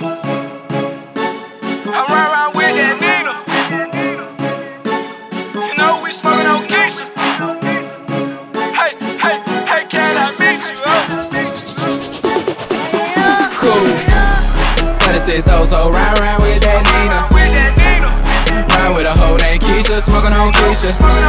I ride around with that Nina. You know we smoking on Keisha. Hey, hey, hey, can I meet you? Cool. 36 so ride with that Nina. Ride with a hoe named Keisha, smoking on Keisha.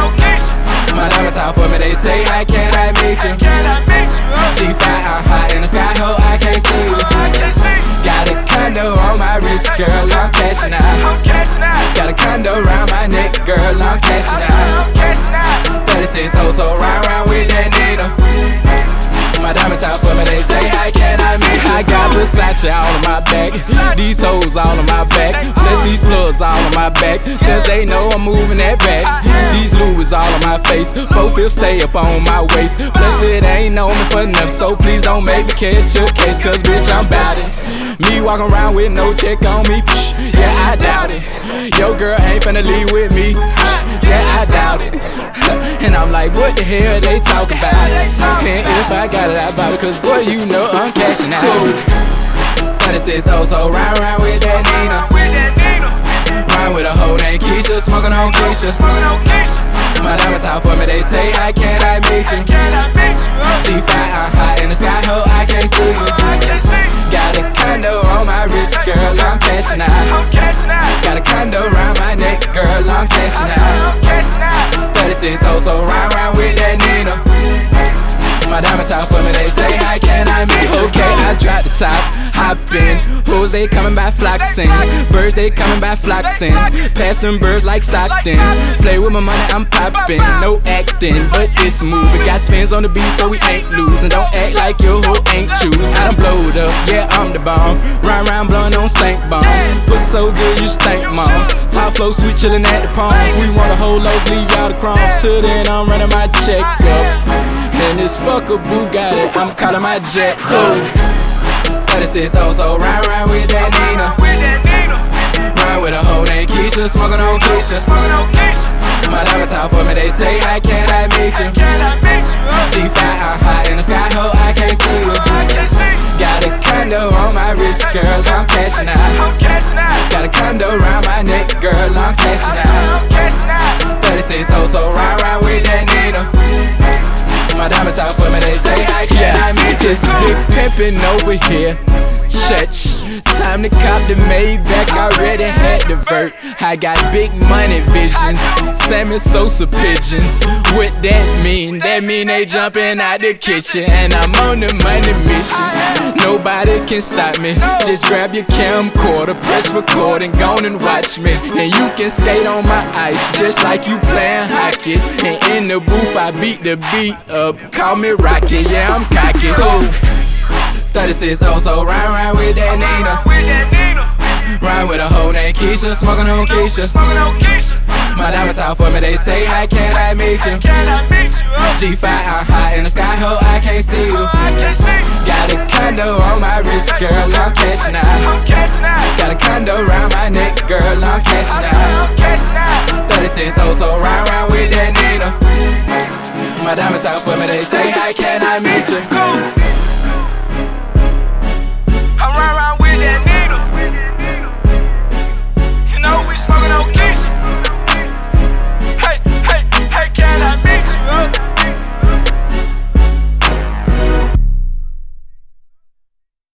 My diamonds out for me, they say, how can I meet you? G5, I'm hot in the sky, ho, I can't see you. Got a condo on my wrist, girl, I'm cashing out. Got a condo around my neck, girl, I'm cashing out. 36 so ride with that Nina. My diamonds out for me, they say, how can I meet you? I got Versace all on my back, these hoes all on my back, plus these plugs all on my back, cause they know I'm moving that back. These Louis all on my face, 4/5 stay up on my waist, plus it ain't on me for enough, so please don't make me catch your case, cause bitch I'm bout it. Me walking around with no check on me, yeah I doubt it. Yo girl ain't finna leave with me, yeah I doubt it. And I'm like, what the hell they talking about? And if I got it, I buy it, cause boy, you know I'm cashing out. Cool. 36 so ride with that Nina. Ride with a hoe named Keisha, smoking on Keisha. My diamonds out for me, they say, how can I meet you? G5, I'm hot in the sky, ho, I can't see you. Got a condo on my wrist, girl, I'm cashing out. Got a condo around my neck, girl, I'm cashing out. 36 so ride with that Nina. My diamonds out for me, they say, how can I meet you? Okay, I drop the top, hop in. Hoes, they coming by flocking. Birds, they coming by flocking. Pass them birds like Stockton. Play with my money, I'm popping. No acting, but it's moving. Got spins on the beat, so we ain't losing. Don't act like your hoe ain't choose. I done blowed up, yeah, I'm the bomb. Ride around blowing on stank bombs. Put so good, you stank moms. Top flow, sweet chillin' at the palms. We want a whole loaf, leave out the crumbs. Till then, I'm running my check up. And this fucker Bugatti, I'm calling my jet cool. 36 so ride with that Nina. Ride with a hoe named Keisha, smoking on Keisha. My diamonds out for me, they say, how can I meet you? G5, I'm hot in the sky, ho, I can't see you. Got a condo on my wrist, girl, I'm cashing out. Got a condo around my neck, girl, I'm cashing out. 36 so ride with that Nina. My diamonds out for me, they say, how can I meet you? Just big pimpin' over here. Church, time to cop the Maybach, already had the vert. I got big money visions, Sammy Sosa pigeons. What that mean? That mean they jumping out the kitchen, and I'm on the money mission. Nobody can stop me. Just grab your camcorder, press record, and go on and watch me. And you can skate on my ice, just like you playing hockey. And in the booth, I beat the beat up. Call me Rocky, yeah, I'm cocky. Cool. 36 so ride with that Nina. Ride with a hoe named Keisha, smoking on Keisha. My diamonds out for me, they say, how can I meet you? G5, I'm hot in the sky, ho, I can't see you. Got a condo on my wrist, girl, I'm cashing out. Got a condo around my neck, girl, I'm cashing out. 36 so ride with that Nina. My diamonds out for me, they say, how can I meet you?